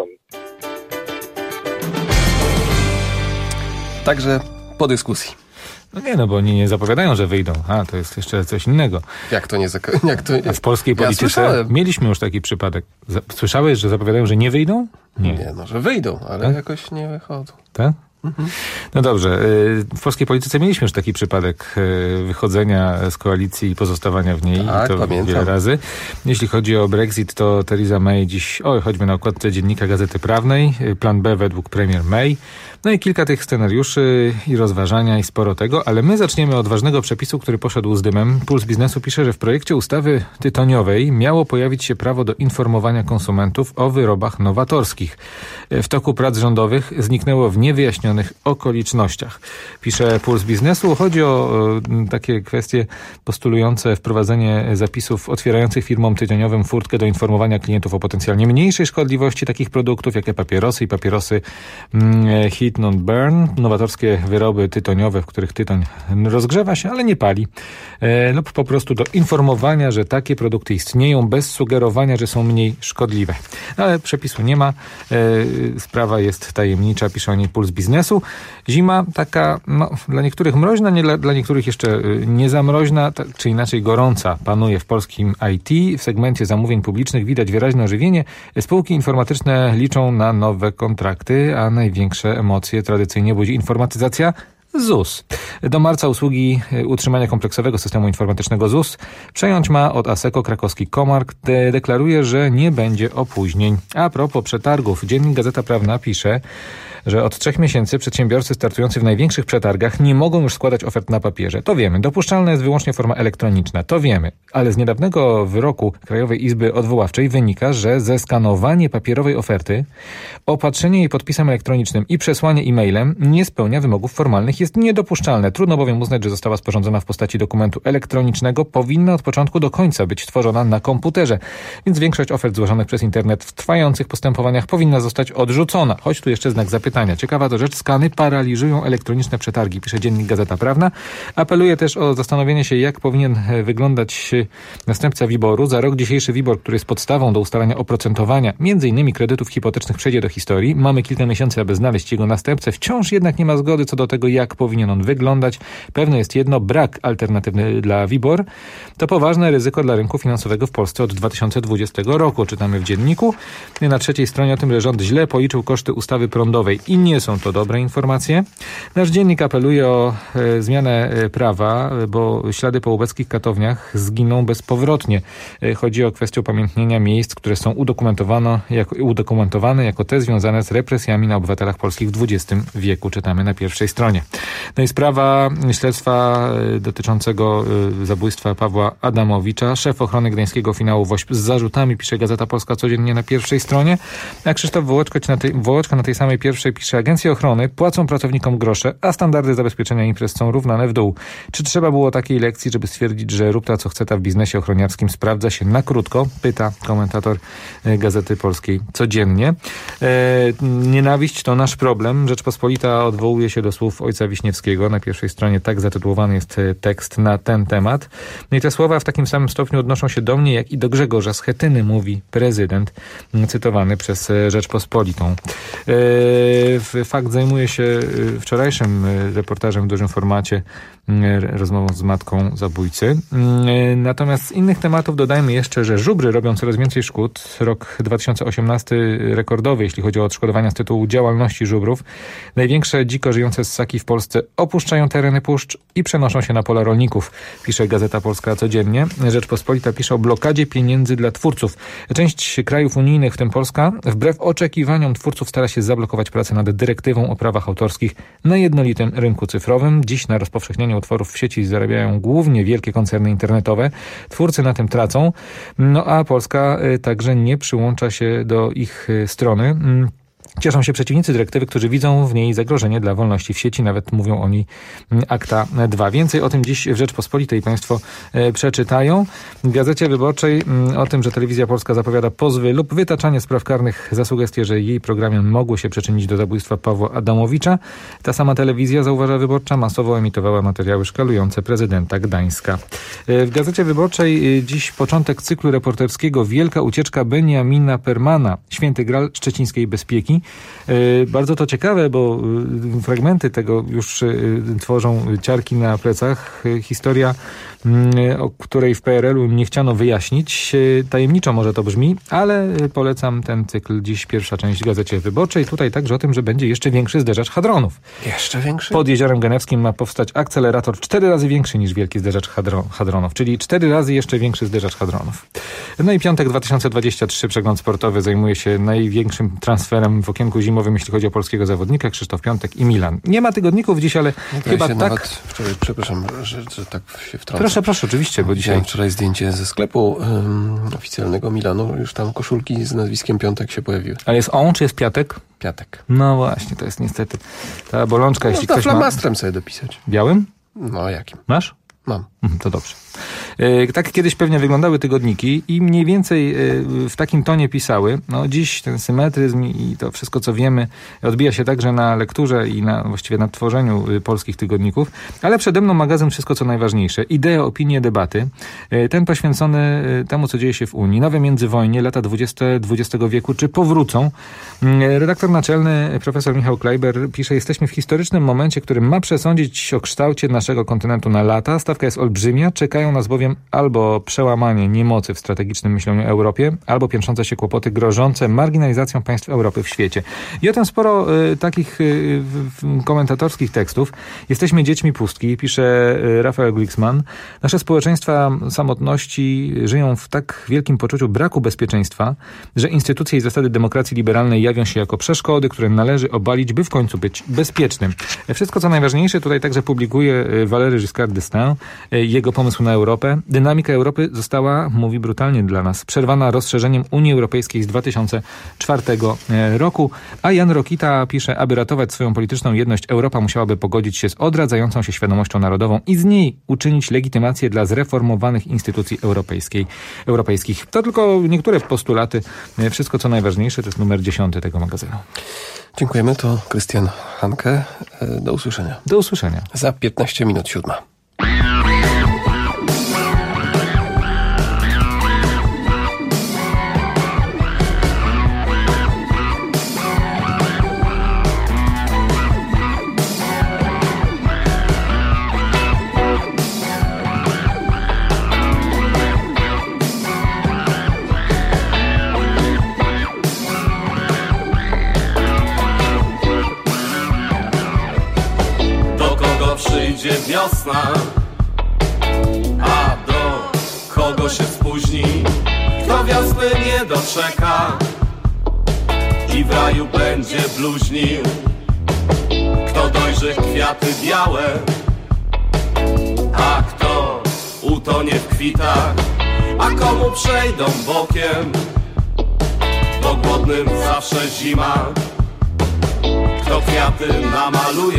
Także po dyskusji. No nie, no bo oni nie zapowiadają, że wyjdą. A, to jest jeszcze coś innego. Jak to nie zak- jak to... A w polskiej polityce ja mieliśmy już taki przypadek. Słyszałeś, że zapowiadają, że nie wyjdą? Nie, nie no, że wyjdą, ale tak? Jakoś nie wychodzą. Tak? No dobrze, w polskiej polityce mieliśmy już taki przypadek wychodzenia z koalicji i pozostawania w niej. Tak, i to pamiętam. Wiele razy. Jeśli chodzi o Brexit, to Theresa May dziś, oj, choćby na okładce dziennika Gazety Prawnej, plan B według premier May. No i kilka tych scenariuszy i rozważania i sporo tego, ale my zaczniemy od ważnego przepisu, który poszedł z dymem. Puls Biznesu pisze, że w projekcie ustawy tytoniowej miało pojawić się prawo do informowania konsumentów o wyrobach nowatorskich. W toku prac rządowych zniknęło w niewyjaśnionych okolicznościach. Pisze Puls Biznesu. Chodzi o, o takie kwestie postulujące wprowadzenie zapisów otwierających firmom tytoniowym furtkę do informowania klientów o potencjalnie mniejszej szkodliwości takich produktów, jak papierosy i papierosy mm, Heat Not Burn, nowatorskie wyroby tytoniowe, w których tytoń rozgrzewa się, ale nie pali, e, lub po prostu do informowania, że takie produkty istnieją bez sugerowania, że są mniej szkodliwe. Ale przepisu nie ma, e, sprawa jest tajemnicza, pisze o niej Puls Biznesu. Zima taka, no, dla niektórych mroźna, nie dla, dla niektórych jeszcze nie za mroźna, tak, czy inaczej gorąca panuje w polskim I T. W segmencie zamówień publicznych widać wyraźne ożywienie. Spółki informatyczne liczą na nowe kontrakty, a największe emocje tradycyjnie budzi informatyzacja Z U S. Do marca usługi utrzymania kompleksowego systemu informatycznego Z U S przejąć ma od Asseco krakowski Comarch. De- deklaruje, że nie będzie opóźnień. A propos przetargów, dziennik Gazeta Prawna pisze, że od trzech miesięcy przedsiębiorcy startujący w największych przetargach nie mogą już składać ofert na papierze. To wiemy. Dopuszczalna jest wyłącznie forma elektroniczna. To wiemy. Ale z niedawnego wyroku Krajowej Izby Odwoławczej wynika, że zeskanowanie papierowej oferty, opatrzenie jej podpisem elektronicznym i przesłanie e-mailem nie spełnia wymogów formalnych. Jest niedopuszczalne. Trudno bowiem uznać, że została sporządzona w postaci dokumentu elektronicznego. Powinna od początku do końca być tworzona na komputerze. Więc większość ofert złożonych przez internet w trwających postępowaniach powinna zostać odrzucona. Choć tu jeszcze znak zapytania. Ciekawa to rzecz, skany paraliżują elektroniczne przetargi, pisze dziennik Gazeta Prawna. Apeluje też o zastanowienie się, jak powinien wyglądać następca WIBOR-u. Za rok dzisiejszy WIBOR, który jest podstawą do ustalania oprocentowania między innymi kredytów hipotecznych, przejdzie do historii. Mamy kilka miesięcy, aby znaleźć jego następcę. Wciąż jednak nie ma zgody co do tego, jak powinien on wyglądać. Pewne jest jedno, brak alternatywny dla WIBOR. To poważne ryzyko dla rynku finansowego w Polsce od dwa tysiące dwudziestego roku. Czytamy w dzienniku. Na trzeciej stronie o tym, że rząd źle policzył koszty ustawy prądowej i nie są to dobre informacje. Nasz dziennik apeluje o e, zmianę e, prawa, bo ślady po łubeckich katowniach zginą bezpowrotnie. E, chodzi o kwestię upamiętnienia miejsc, które są udokumentowane jako, udokumentowane jako te związane z represjami na obywatelach polskich w dwudziestym wieku. Czytamy na pierwszej stronie. No i sprawa śledztwa e, dotyczącego e, zabójstwa Pawła Adamowicza. Szef ochrony gdańskiego finału WOŚP z zarzutami, pisze Gazeta Polska codziennie na pierwszej stronie. A Krzysztof Wołoczka na tej, Wołoczka na tej samej pierwszej pisze: agencje ochrony płacą pracownikom grosze, a standardy zabezpieczenia imprez są równane w dół. Czy trzeba było takiej lekcji, żeby stwierdzić, że rób ta co chce ta w biznesie ochroniarskim sprawdza się na krótko? Pyta komentator Gazety Polskiej codziennie. E, nienawiść to nasz problem. Rzeczpospolita odwołuje się do słów ojca Wiśniewskiego. Na pierwszej stronie tak zatytułowany jest tekst na ten temat. No i te słowa w takim samym stopniu odnoszą się do mnie, jak i do Grzegorza Schetyny, mówi prezydent, cytowany przez Rzeczpospolitą. E, Fakt zajmuje się wczorajszym reportażem w dużym formacie, rozmową z matką zabójcy. Natomiast z innych tematów dodajmy jeszcze, że żubry robią coraz więcej szkód. Rok dwa tysiące osiemnasty rekordowy, jeśli chodzi o odszkodowania z tytułu działalności żubrów. Największe dziko żyjące ssaki w Polsce opuszczają tereny puszcz i przenoszą się na pola rolników, pisze Gazeta Polska codziennie. Rzeczpospolita pisze o blokadzie pieniędzy dla twórców. Część krajów unijnych, w tym Polska, wbrew oczekiwaniom twórców stara się zablokować pracę prace nad dyrektywą o prawach autorskich na jednolitym rynku cyfrowym. Dziś na rozpowszechnianiu utworów w sieci zarabiają głównie wielkie koncerny internetowe. Twórcy na tym tracą, no a Polska także nie przyłącza się do ich strony. Cieszą się przeciwnicy dyrektywy, którzy widzą w niej zagrożenie dla wolności w sieci. Nawet mówią o niej akta dwa. Więcej o tym dziś w Rzeczpospolitej Państwo e, przeczytają. W Gazecie Wyborczej m, o tym, że Telewizja Polska zapowiada pozwy lub wytaczanie spraw karnych za sugestie, że jej programy mogły się przyczynić do zabójstwa Pawła Adamowicza. Ta sama telewizja, zauważa Wyborcza, masowo emitowała materiały szkalujące prezydenta Gdańska. E, w Gazecie Wyborczej e, dziś początek cyklu reporterskiego Wielka ucieczka Beniamina Permana, Święty Gral szczecińskiej bezpieki. Bardzo to ciekawe, bo fragmenty tego już tworzą ciarki na plecach. Historia, o której w P R L u nie chciano wyjaśnić. Tajemniczo może to brzmi, ale polecam ten cykl. Dziś pierwsza część w Gazecie Wyborczej. Tutaj także o tym, że będzie jeszcze większy zderzacz hadronów. Jeszcze większy? Pod Jeziorem Genewskim ma powstać akcelerator cztery razy większy niż wielki zderzacz hadro- hadronów, czyli cztery razy jeszcze większy zderzacz hadronów. No i piątek dwa tysiące dwudziesty trzeci, przegląd sportowy, zajmuje się największym transferem w okienku zimowym, jeśli chodzi o polskiego zawodnika, Krzysztof Piątek i Milan. Nie ma tygodników dziś, ale no chyba się tak... Nawet wczoraj, przepraszam, że, że tak się wtrącę. Proszę, proszę, oczywiście, bo dzisiaj... Wczoraj zdjęcie ze sklepu um, oficjalnego Milanu, już tam koszulki z nazwiskiem Piątek się pojawiły. Ale jest on, czy jest Piatek? Piatek. No właśnie, to jest niestety ta bolączka, jeśli no, ktoś ma... flamastrem sobie dopisać. Białym? No, jakim? Masz? Mam. To dobrze. E, tak kiedyś pewnie wyglądały tygodniki i mniej więcej e, w takim tonie pisały. No dziś ten symetryzm i to wszystko, co wiemy, odbija się także na lekturze i na właściwie na tworzeniu y, polskich tygodników. Ale przede mną magazyn Wszystko, co najważniejsze. Idee, opinie, debaty. E, ten poświęcony y, temu, co dzieje się w Unii. Nowe międzywojnie, lata dwudzieste dwudziestego wieku, czy powrócą. E, redaktor naczelny, profesor Michał Klejber pisze: jesteśmy w historycznym momencie, który ma przesądzić o kształcie naszego kontynentu na lata. Stawka jest olbrzymia. Czekają nas bowiem albo przełamanie niemocy w strategicznym myśleniu Europie, albo piętrzące się kłopoty grożące marginalizacją państw Europy w świecie. I o tym sporo y, takich y, y, komentatorskich tekstów. Jesteśmy dziećmi pustki, pisze y, Rafael Glicksman. Nasze społeczeństwa samotności żyją w tak wielkim poczuciu braku bezpieczeństwa, że instytucje i zasady demokracji liberalnej jawią się jako przeszkody, które należy obalić, by w końcu być bezpiecznym. Wszystko, co najważniejsze, tutaj także publikuje Valéry Giscard d'Estaing, jego pomysł na Europę. Dynamika Europy została, mówi brutalnie dla nas, przerwana rozszerzeniem Unii Europejskiej z dwa tysiące czwartego roku, a Jan Rokita pisze: aby ratować swoją polityczną jedność, Europa musiałaby pogodzić się z odradzającą się świadomością narodową i z niej uczynić legitymację dla zreformowanych instytucji europejskiej, europejskich. To tylko niektóre postulaty. Wszystko, co najważniejsze, to jest numer dziesiąty tego magazynu. Dziękujemy, to Krystian Hanke. Do usłyszenia. Do usłyszenia. Za piętnaście minut siódma. Przyjdzie wiosna, a do kogo się spóźni, kto wiosny nie doczeka i w raju będzie bluźnił, kto dojrzy kwiaty białe, a kto utonie w kwitach, a komu przejdą bokiem, bo głodnym zawsze zima, kto kwiaty namaluje,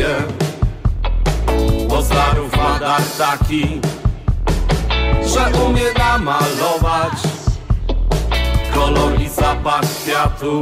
bo Zdarów ma dar taki, że umie namalować kolor i zapach kwiatów.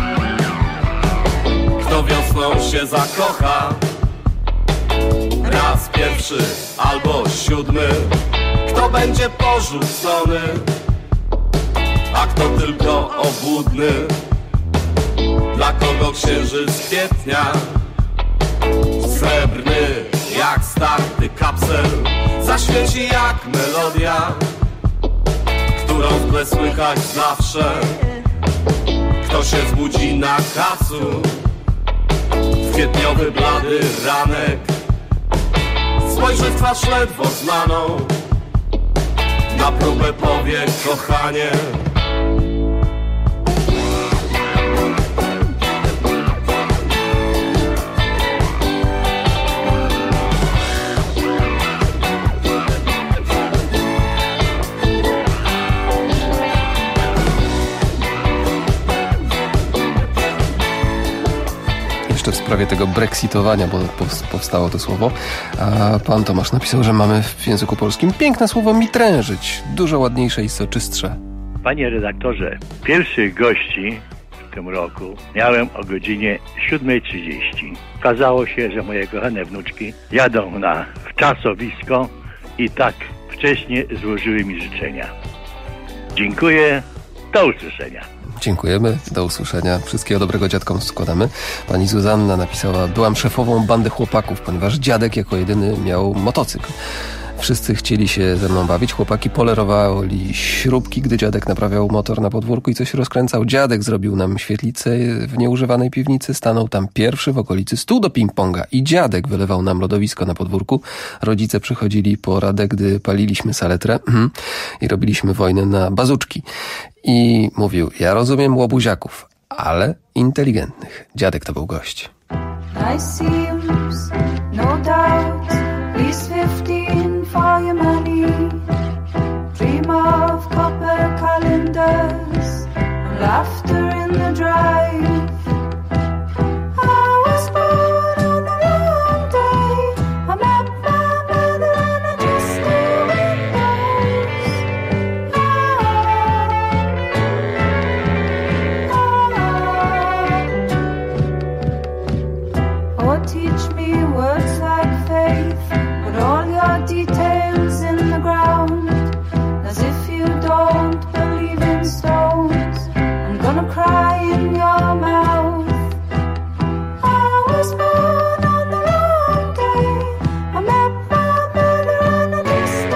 się zakocha, raz raz pierwszy albo siódmy, kto będzie porzucony, a kto tylko obłudny, dla kogo księżyc kwietnia, srebrny jak starty kapsel, zaświeci jak melodia, którą w tle słychać zawsze. Kto się zbudzi na kacu w kwietniowy blady ranek, spojrzy w twarz ledwo znaną, na próbę powie kochanie. W sprawie tego brexitowania, bo powstało to słowo, a pan Tomasz napisał, że mamy w języku polskim piękne słowo mitrężyć, dużo ładniejsze i soczystsze. Panie redaktorze, pierwszych gości w tym roku miałem o godzinie siódma trzydzieści. Okazało się, że moje kochane wnuczki jadą na czasowisko i tak wcześnie złożyły mi życzenia. Dziękuję, do usłyszenia. Dziękujemy, do usłyszenia. Wszystkiego dobrego dziadkom składamy. Pani Zuzanna napisała: byłam szefową bandy chłopaków, ponieważ dziadek jako jedyny miał motocykl. Wszyscy chcieli się ze mną bawić. Chłopaki polerowali śrubki, gdy dziadek naprawiał motor na podwórku i coś rozkręcał. Dziadek zrobił nam świetlicę w nieużywanej piwnicy. Stanął tam pierwszy w okolicy stół do ping-ponga i dziadek wylewał nam lodowisko na podwórku. Rodzice przychodzili po radę, gdy paliliśmy saletrę i robiliśmy wojnę na bazuczki. I mówił: ja rozumiem łobuziaków, ale inteligentnych. Dziadek to był gość. I seems, no doubt, he's fifteen for your money. Dream of copper calendars and laughter in the drive. I was born on the wrong day. I met my mother and I just windows. Oh, teach me words like faith, put all your details in the ground, as if you don't believe in stones. I'm gonna cry in your mouth. I was born on the wrong day. I met my mother and I just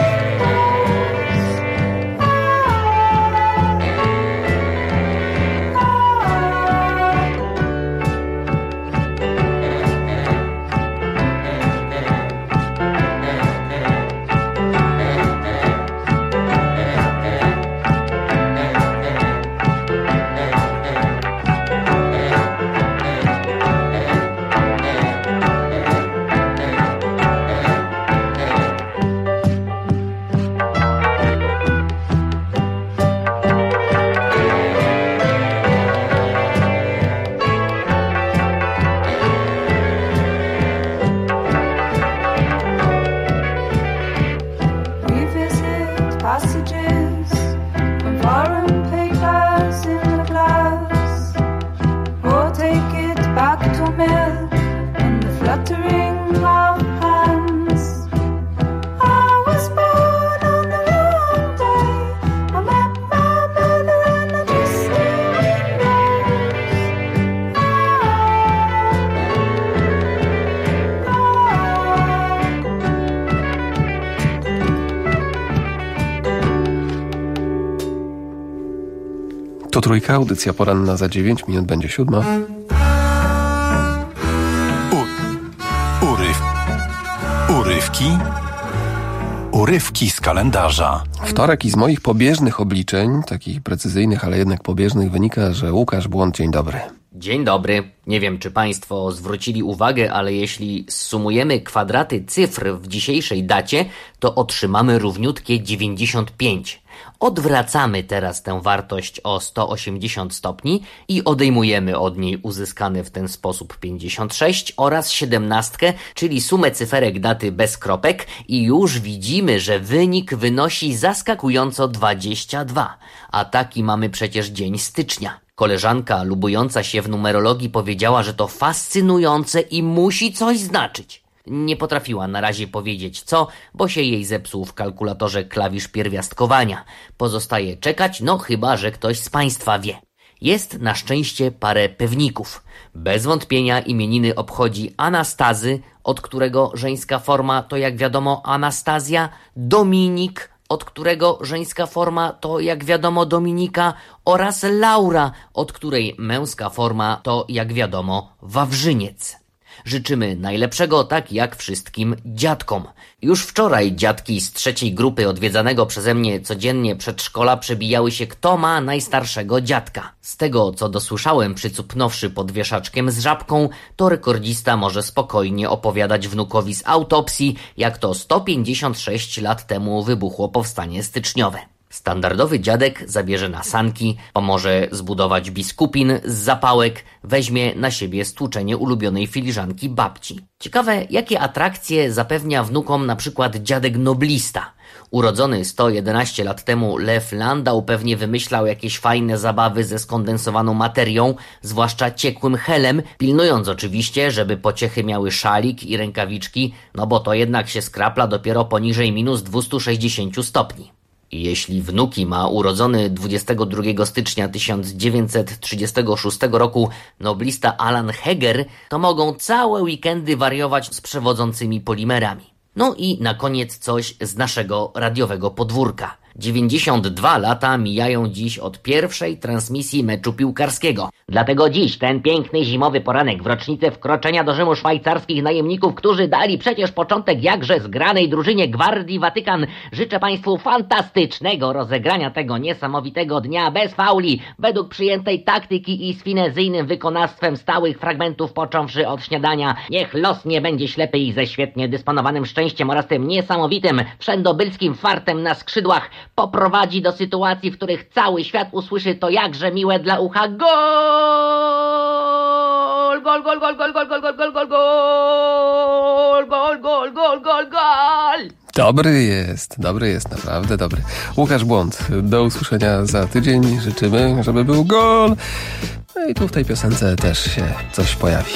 revisit passages from foreign papers in the glass, or take it back to milk and the fluttering of hands. I was born on the wrong day. I met my mother and I just To Trójka, audycja poranna za dziewięć minut, będzie siódma. Uryw... Urywki? Urywki z kalendarza. Wtorek i z moich pobieżnych obliczeń, takich precyzyjnych, ale jednak pobieżnych, wynika, że Łukasz Błąd, dzień dobry. Dzień dobry. Nie wiem, czy Państwo zwrócili uwagę, ale jeśli zsumujemy kwadraty cyfr w dzisiejszej dacie, to otrzymamy równiutkie dziewięćdziesiąt pięć. Odwracamy teraz tę wartość o sto osiemdziesiąt stopni i odejmujemy od niej uzyskane w ten sposób pięćdziesiąt sześć oraz siedemnastkę, czyli sumę cyferek daty bez kropek, i już widzimy, że wynik wynosi zaskakująco dwadzieścia dwa. A taki mamy przecież dzień stycznia. Koleżanka lubująca się w numerologii powiedziała, że to fascynujące i musi coś znaczyć. Nie potrafiła na razie powiedzieć co, bo się jej zepsuł w kalkulatorze klawisz pierwiastkowania. Pozostaje czekać, no chyba że ktoś z Państwa wie. Jest na szczęście parę pewników. Bez wątpienia imieniny obchodzi Anastazy, od którego żeńska forma to jak wiadomo Anastazja, Dominik, od którego żeńska forma to jak wiadomo Dominika, oraz Laura, od której męska forma to jak wiadomo Wawrzyniec. Życzymy najlepszego, tak jak wszystkim dziadkom. Już wczoraj dziadki z trzeciej grupy odwiedzanego przeze mnie codziennie przedszkola przebijały się, kto ma najstarszego dziadka. Z tego, co dosłyszałem, przycupnąwszy pod wieszaczkiem z żabką, to rekordzista może spokojnie opowiadać wnukowi z autopsji, jak to sto pięćdziesiąt sześć lat temu wybuchło powstanie styczniowe. Standardowy dziadek zabierze na sanki, pomoże zbudować biskupin z zapałek, weźmie na siebie stłuczenie ulubionej filiżanki babci. Ciekawe, jakie atrakcje zapewnia wnukom na przykład dziadek noblista. Urodzony sto jedenaście lat temu Lew Landau pewnie wymyślał jakieś fajne zabawy ze skondensowaną materią, zwłaszcza ciekłym helem, pilnując oczywiście, żeby pociechy miały szalik i rękawiczki, no bo to jednak się skrapla dopiero poniżej minus dwieście sześćdziesiąt stopni. Jeśli wnuki ma urodzony dwudziestego drugiego stycznia tysiąc dziewięćset trzydziestego szóstego roku noblista Alan Heger, to mogą całe weekendy wariować z przewodzącymi polimerami. No i na koniec coś z naszego radiowego podwórka. dziewięćdziesiąt dwa lata mijają dziś od pierwszej transmisji meczu piłkarskiego. Dlatego dziś, ten piękny zimowy poranek w rocznicę wkroczenia do Rzymu szwajcarskich najemników, którzy dali przecież początek jakże zgranej drużynie Gwardii Watykan, życzę Państwu fantastycznego rozegrania tego niesamowitego dnia bez fauli, według przyjętej taktyki i z finezyjnym wykonawstwem stałych fragmentów począwszy od śniadania. Niech los nie będzie ślepy i ze świetnie dysponowanym szczęściem oraz tym niesamowitym, wszędobylskim fartem na skrzydłach poprowadzi do sytuacji, w których cały świat usłyszy to jakże miłe dla ucha gol! Gol, gol, gol, gol, gol, gol, gol, gol, gol, gol, gol, gol, gol, gol, gol! Dobry jest, dobry jest, naprawdę dobry. Łukasz Błąd, do usłyszenia za tydzień. Życzymy, żeby był gol. No i tu w tej piosence też się coś pojawi.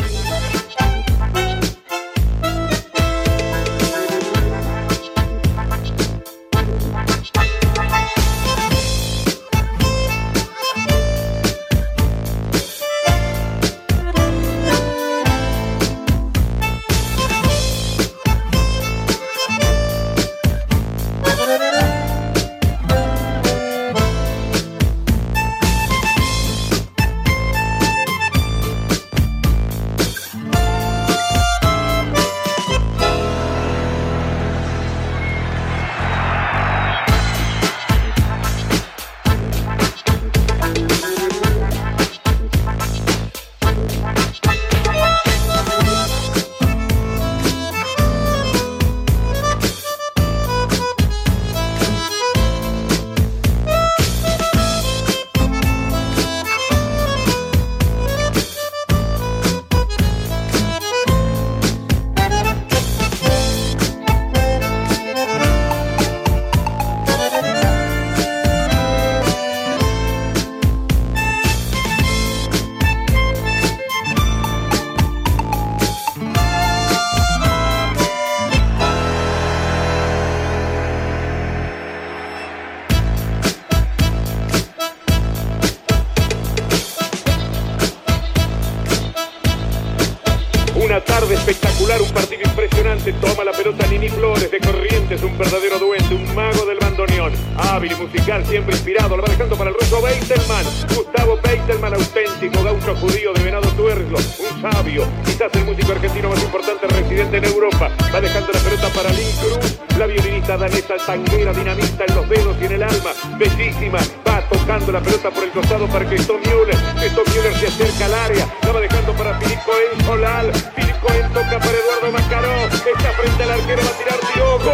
Una tarde espectacular, un partido impresionante. Toma la pelota Nini Flores de Corrientes, un verdadero duende, un mago del bandoneón. Hábil y musical, siempre inspirado. Lo va dejando para el ruso Beitelman. Gustavo Beitelman, auténtico gaucho judío de Venado Tuerlo. Un sabio, quizás el músico argentino más importante residente en Europa. Va dejando la pelota para Lynn Cruz, la violinista danesa tanguera, dinamita en los dedos y en el alma. Bellísima, va tocando la pelota por el costado para Christoph Müller. Christoph Müller se acerca al área. La va dejando para Philippe Cohen Solal. Philippe Cohen toca para Eduardo Macaró. Está frente al arquero, va a tirar Diogo.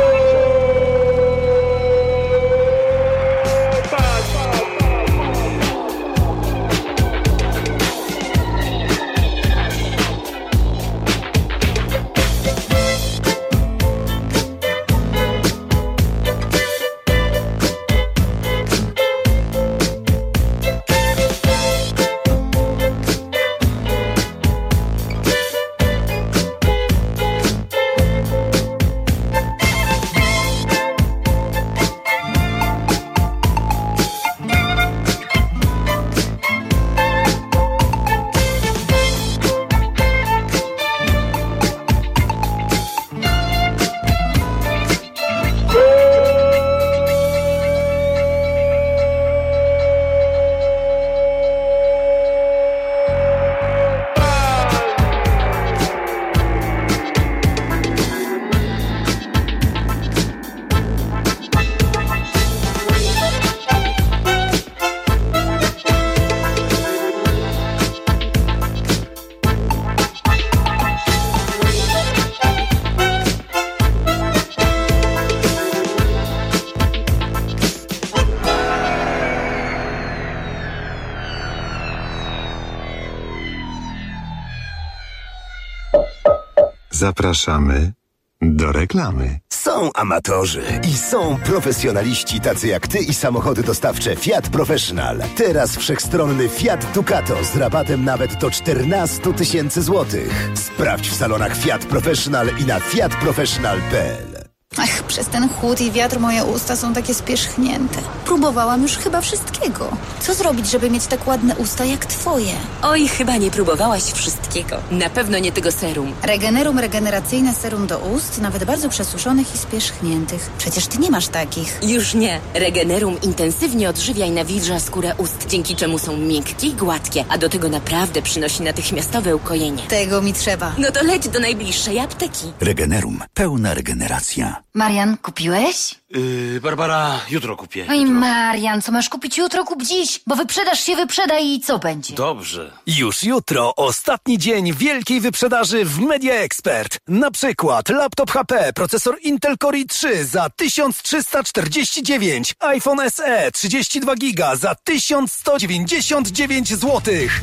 Zapraszamy do reklamy. Są amatorzy i są profesjonaliści tacy jak ty i samochody dostawcze Fiat Professional. Teraz wszechstronny Fiat Ducato z rabatem nawet do czternaście tysięcy złotych. Sprawdź w salonach Fiat Professional i na fiat professional kropka p l. Ach, przez ten chłód i wiatr moje usta są takie spierzchnięte. Próbowałam już chyba wszystkiego. Co zrobić, żeby mieć tak ładne usta jak twoje? Oj, chyba nie próbowałaś wszystkiego. Na pewno nie tego serum. Regenerum regeneracyjne serum do ust, nawet bardzo przesuszonych i spierzchniętych. Przecież ty nie masz takich. Już nie. Regenerum intensywnie odżywia i nawilża skórę ust, dzięki czemu są miękkie i gładkie, a do tego naprawdę przynosi natychmiastowe ukojenie. Tego mi trzeba. No to leć do najbliższej apteki. Regenerum. Pełna regeneracja. Marian, kupiłeś? Yy, Barbara, jutro kupię. Oj, Marian, co masz kupić jutro, kup dziś, bo wyprzedaż się wyprzeda i co będzie? Dobrze. Już jutro ostatni dzień wielkiej wyprzedaży w Media Expert. Na przykład laptop H P, procesor Intel Core i trzy za tysiąc trzysta czterdzieści dziewięć, iPhone S E trzydzieści dwa giga za tysiąc sto dziewięćdziesiąt dziewięć złotych.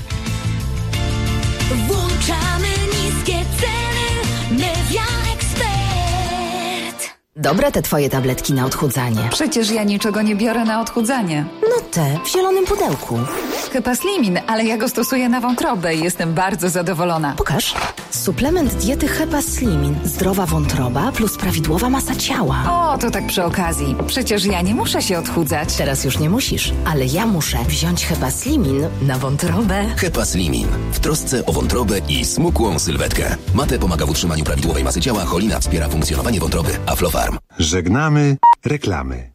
Włączamy niskie ceny. Media Expert. Dobre te twoje tabletki na odchudzanie. Przecież ja niczego nie biorę na odchudzanie. No te, w zielonym pudełku. Hepaslimin, ale ja go stosuję na wątrobę i jestem bardzo zadowolona. Pokaż. Suplement diety Hepaslimin. Zdrowa wątroba plus prawidłowa masa ciała. O, to tak przy okazji. Przecież ja nie muszę się odchudzać. Teraz już nie musisz, ale ja muszę wziąć Hepaslimin na wątrobę. Hepaslimin. W trosce o wątrobę i smukłą sylwetkę. Mate pomaga w utrzymaniu prawidłowej masy ciała, cholina wspiera funkcjonowanie wątroby. Aflofarm. Żegnamy reklamy.